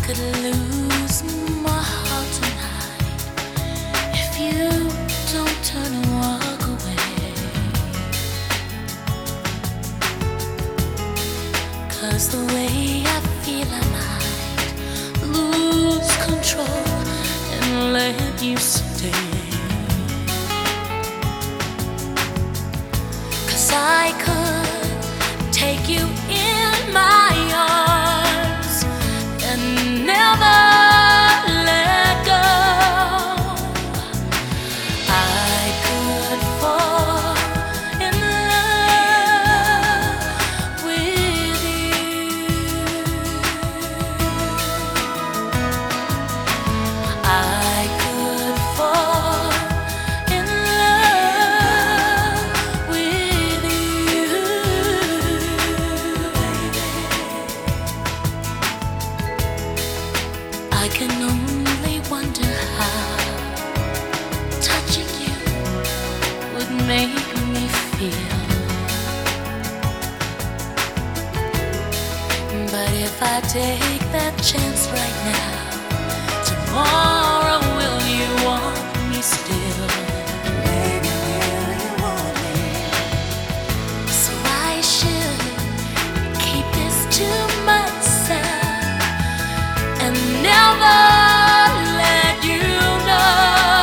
could lose my heart tonight if you don't turn and walk away. 'Cause the way I feel, I might lose control and let you stay. 'Cause I could take you in my arms and never let go. I could fall in love with you. I could fall in love with you, baby. I can only wonder how touching you would make me feel. But if I take that chance right now, tomorrow will you want me still? Baby, will you want me? So I should keep this to myself and never let you know.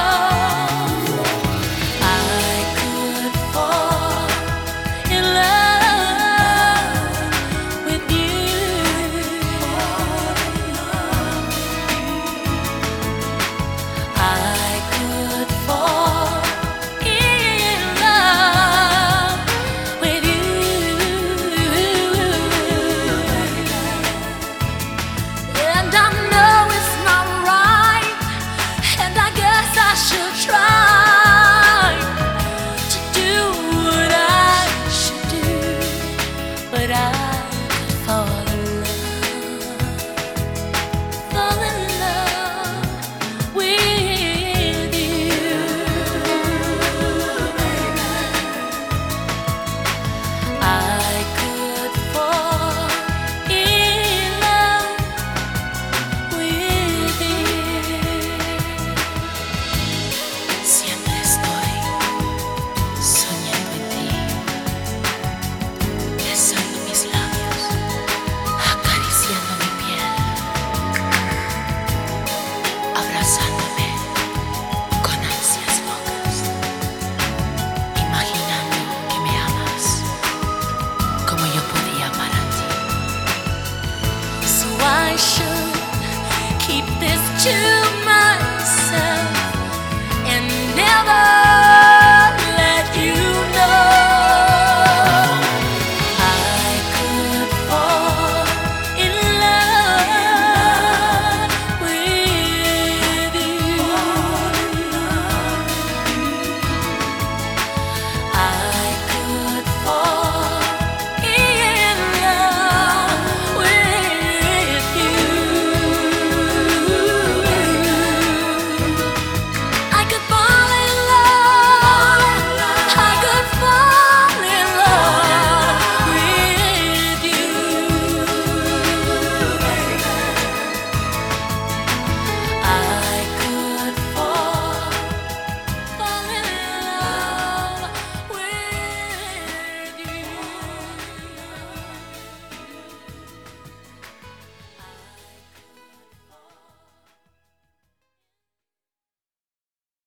I could fall in love with you. I could fall in love with you. And I know it's not right, and I guess I should try to do what I should do, but I could fall in love with you, baby. I could fall in love with you. Siempre estoy soñando en ti, besando mis labios, acariciando mi piel, abrazándome con ansias locas, imaginando que me amas como yo podía amar a ti. So I should keep this to